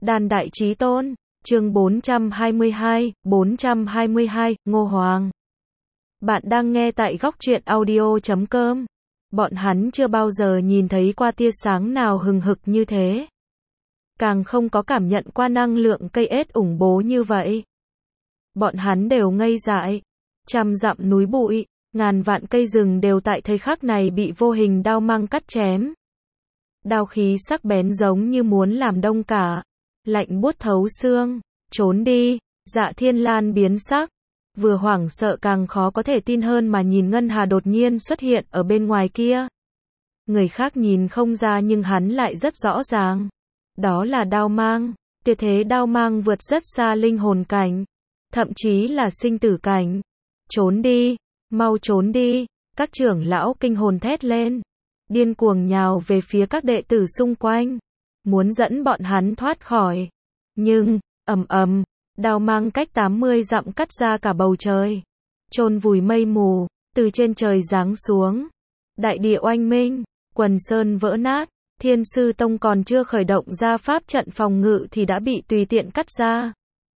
Đan Đại Chí Tôn, chương 422, Ngô Hoàng. Bạn đang nghe tại góc truyện audio.com. Bọn hắn chưa bao giờ nhìn thấy qua tia sáng nào hừng hực như thế. Càng không có cảm nhận qua năng lượng cây ết ủng bố như vậy. Bọn hắn đều ngây dại. Trăm dặm núi bụi, ngàn vạn cây rừng đều tại thời khắc này bị vô hình đao mang cắt chém. Đao khí sắc bén giống như muốn làm đông cả. Lạnh buốt thấu xương. Trốn đi. Dạ Thiên Lan biến sắc. Vừa hoảng sợ càng khó có thể tin hơn mà nhìn Ngân Hà đột nhiên xuất hiện ở bên ngoài kia. Người khác nhìn không ra nhưng hắn lại rất rõ ràng. Đó là đao mang. Tuyệt thế đao mang vượt rất xa linh hồn cảnh. Thậm chí là sinh tử cảnh. Trốn đi. Mau trốn đi. Các trưởng lão kinh hồn thét lên. Điên cuồng nhào về phía các đệ tử xung quanh. Muốn dẫn bọn hắn thoát khỏi. Nhưng, ầm ầm, đao mang cách 80 dặm cắt ra cả bầu trời. Chôn vùi mây mù, từ trên trời giáng xuống. Đại địa oanh minh, quần sơn vỡ nát. Thiên Sư Tông còn chưa khởi động ra pháp trận phòng ngự thì đã bị tùy tiện cắt ra.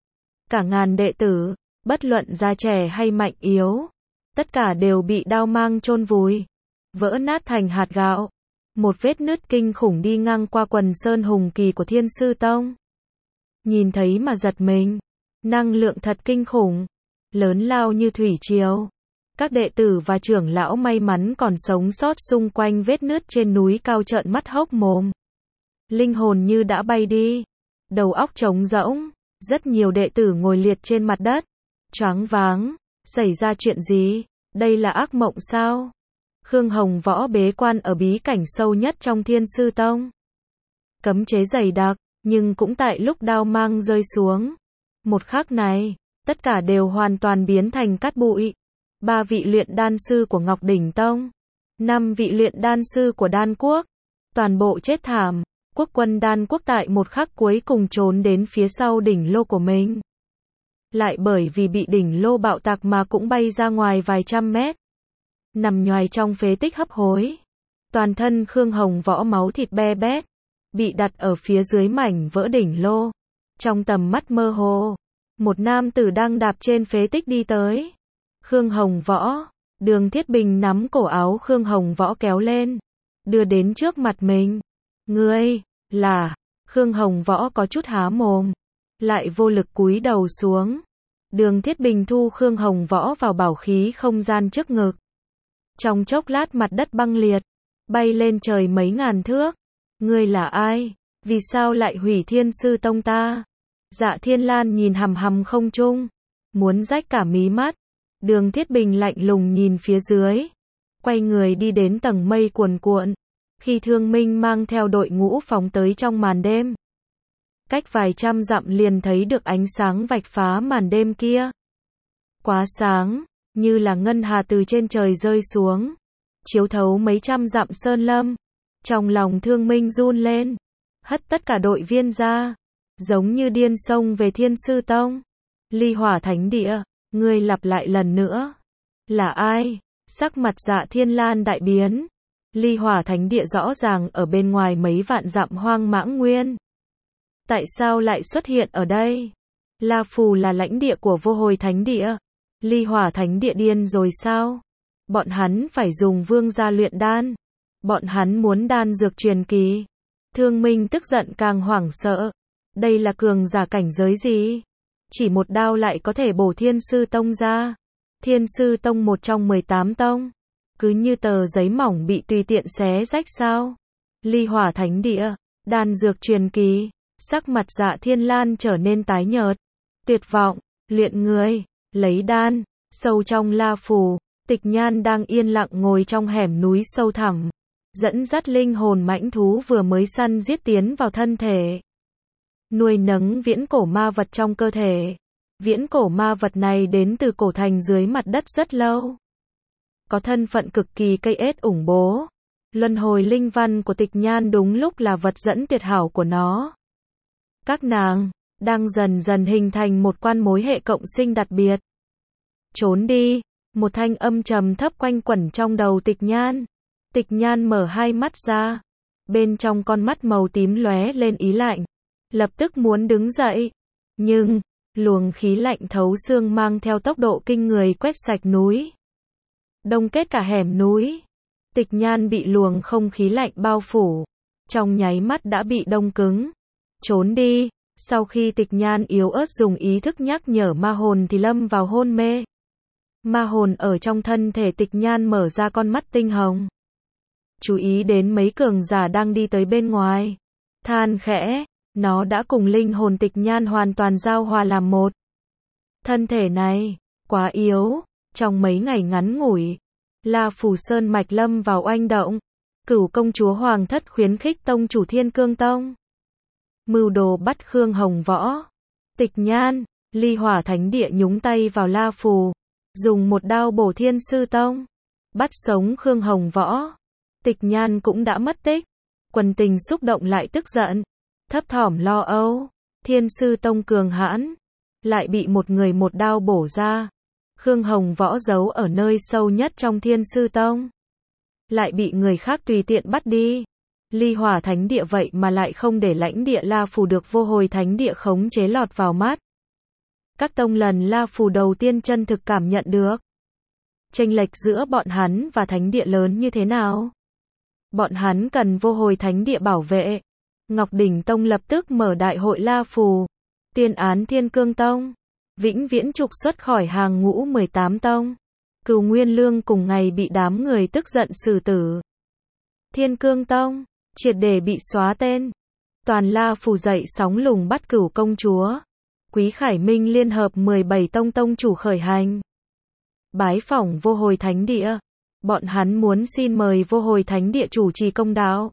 Cả ngàn đệ tử, bất luận già trẻ hay mạnh yếu, tất cả đều bị đao mang chôn vùi, vỡ nát thành hạt gạo. Một vết nứt kinh khủng đi ngang qua quần sơn hùng kỳ của Thiên Sư Tông. Nhìn thấy mà giật mình. Năng lượng thật kinh khủng. Lớn lao như thủy triều. Các đệ tử và trưởng lão may mắn còn sống sót xung quanh vết nứt trên núi cao trợn mắt hốc mồm. Linh hồn như đã bay đi. Đầu óc trống rỗng. Rất nhiều đệ tử ngồi liệt trên mặt đất. Choáng váng. Xảy ra chuyện gì? Đây là ác mộng sao? Khương Hồng Võ bế quan ở bí cảnh sâu nhất trong Thiên Sư Tông. Cấm chế dày đặc, nhưng cũng tại lúc đao mang rơi xuống. Một khắc này, tất cả đều hoàn toàn biến thành cát bụi. 3 vị luyện đan sư của Ngọc Đỉnh Tông, 5 vị luyện đan sư của Đan Quốc, toàn bộ chết thảm. Quốc quân Đan Quốc tại một khắc cuối cùng trốn đến phía sau đỉnh lô của mình. Lại bởi vì bị đỉnh lô bạo tạc mà cũng bay ra ngoài vài trăm mét. Nằm nhoài trong phế tích hấp hối. Toàn thân Khương Hồng Võ máu thịt be bét. Bị đặt ở phía dưới mảnh vỡ đỉnh lô. Trong tầm mắt mơ hồ, một nam tử đang đạp trên phế tích đi tới. Khương Hồng Võ. Đường Thiết Bình nắm cổ áo Khương Hồng Võ kéo lên. Đưa đến trước mặt mình. Ngươi, là... Khương Hồng Võ có chút há mồm. Lại vô lực cúi đầu xuống. Đường Thiết Bình thu Khương Hồng Võ vào bảo khí không gian trước ngực. Trong chốc lát mặt đất băng liệt. Bay lên trời mấy ngàn thước. Ngươi là ai? Vì sao lại hủy Thiên Sư Tông ta? Dạ Thiên Lan nhìn hằm hằm không trung. Muốn rách cả mí mắt. Đường Thiết Bình lạnh lùng nhìn phía dưới. Quay người đi đến tầng mây cuồn cuộn. Khi Thương Minh mang theo đội ngũ phóng tới trong màn đêm. Cách vài trăm dặm liền thấy được ánh sáng vạch phá màn đêm kia. Quá sáng, như là ngân hà từ trên trời rơi xuống. Chiếu thấu mấy trăm dặm sơn lâm. Trong lòng Thương Minh run lên. Hất tất cả đội viên ra. Giống như điên xông về Thiên Sư Tông. Ly Hỏa Thánh Địa, ngươi lặp lại lần nữa. Là ai? Sắc mặt Dạ Thiên Lan đại biến. Ly Hỏa Thánh Địa rõ ràng ở bên ngoài mấy vạn dặm hoang mãng nguyên. Tại sao lại xuất hiện ở đây? La Phù là lãnh địa của Vô Hồi Thánh Địa. Ly Hỏa Thánh Địa điên rồi sao? Bọn hắn phải dùng vương gia luyện đan. Bọn hắn muốn đan dược truyền kỳ. Thương Minh tức giận càng hoảng sợ. Đây là cường giả cảnh giới gì? Chỉ một đao lại có thể bổ Thiên Sư Tông ra. Thiên Sư Tông một trong 18 tông. Cứ như tờ giấy mỏng bị tùy tiện xé rách sao? Ly Hỏa Thánh Địa, đan dược truyền kỳ. Sắc mặt Dạ Thiên Lan trở nên tái nhợt. Tuyệt vọng, luyện người, lấy đan. Sâu trong La Phù, Tịch Nhan đang yên lặng ngồi trong hẻm núi sâu thẳm. Dẫn dắt linh hồn mãnh thú vừa mới săn giết tiến vào thân thể. Nuôi nấng viễn cổ ma vật trong cơ thể. Viễn cổ ma vật này đến từ cổ thành dưới mặt đất rất lâu. Có thân phận cực kỳ cây ết ủng bố. Luân hồi linh văn của Tịch Nhan đúng lúc là vật dẫn tuyệt hảo của nó. Các nàng đang dần dần hình thành một quan mối hệ cộng sinh đặc biệt. Trốn đi. Một thanh âm trầm thấp quanh quẩn trong đầu Tịch Nhan. Tịch Nhan mở hai mắt ra. Bên trong con mắt màu tím lóe lên ý lạnh. lập tức muốn đứng dậy. Nhưng, luồng khí lạnh thấu xương mang theo tốc độ kinh người quét sạch núi. Đông kết cả hẻm núi. Tịch Nhan bị luồng không khí lạnh bao phủ. Trong nháy mắt đã bị đông cứng. Trốn đi. Sau khi Tịch Nhan yếu ớt dùng ý thức nhắc nhở ma hồn thì lâm vào hôn mê. Ma hồn ở trong thân thể Tịch Nhan mở ra con mắt tinh hồng. Chú ý đến mấy cường giả đang đi tới bên ngoài. Than khẽ, nó đã cùng linh hồn Tịch Nhan hoàn toàn giao hòa làm một. Thân thể này, quá yếu. Trong mấy ngày ngắn ngủi, La Phù Sơn mạch lâm vào oanh động. Cửu công chúa Hoàng thất khuyến khích tông chủ Thiên Cương Tông mưu đồ bắt Khương Hồng Võ. Tịch Nhan, Ly Hỏa Thánh Địa nhúng tay vào La Phù, dùng một đao bổ Thiên Sư Tông, bắt sống Khương Hồng Võ. Tịch Nhan cũng đã mất tích. Quần tình xúc động lại tức giận, thấp thỏm lo âu. Thiên Sư Tông cường hãn, lại bị một người một đao bổ ra. Khương Hồng Võ giấu ở nơi sâu nhất trong Thiên Sư Tông, lại bị người khác tùy tiện bắt đi. Ly Hỏa Thánh Địa vậy mà lại không để lãnh địa La Phù được Vô Hồi Thánh Địa khống chế lọt vào mắt. Các tông lần La Phù đầu tiên chân thực cảm nhận được chênh lệch giữa bọn hắn và Thánh Địa lớn như thế nào. Bọn hắn cần Vô Hồi Thánh Địa bảo vệ. Ngọc Đỉnh Tông lập tức mở đại hội La Phù, tuyên án Thiên Cương Tông vĩnh viễn trục xuất khỏi hàng ngũ 18 tông. Cửu Nguyên Lương cùng ngày bị đám người tức giận xử tử. Thiên Cương Tông triệt để bị xóa tên. Toàn La Phù dậy sóng lùng bắt Cửu công chúa. Quý Khải Minh liên hợp 17 tông tông chủ khởi hành bái phỏng Vô Hồi Thánh Địa. Bọn hắn muốn xin mời Vô Hồi Thánh Địa chủ trì công đạo.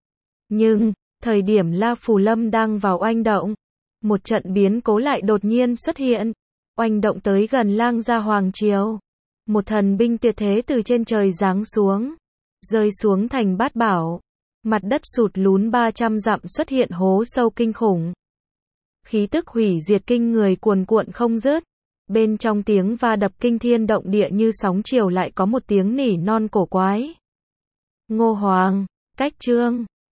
Nhưng, thời điểm La Phù Lâm đang vào oanh động, một trận biến cố lại đột nhiên xuất hiện. Oanh động tới gần Lang Gia Hoàng Triều. Một thần binh tuyệt thế từ trên trời giáng xuống, rơi xuống thành Bát Bảo. Mặt đất sụt lún 300 dặm, xuất hiện hố sâu kinh khủng. Khí tức hủy diệt kinh người cuồn cuộn không dứt. Bên trong tiếng va đập kinh thiên động địa như sóng chiều lại có một tiếng nỉ non cổ quái. Ngô Hoàng, cách chương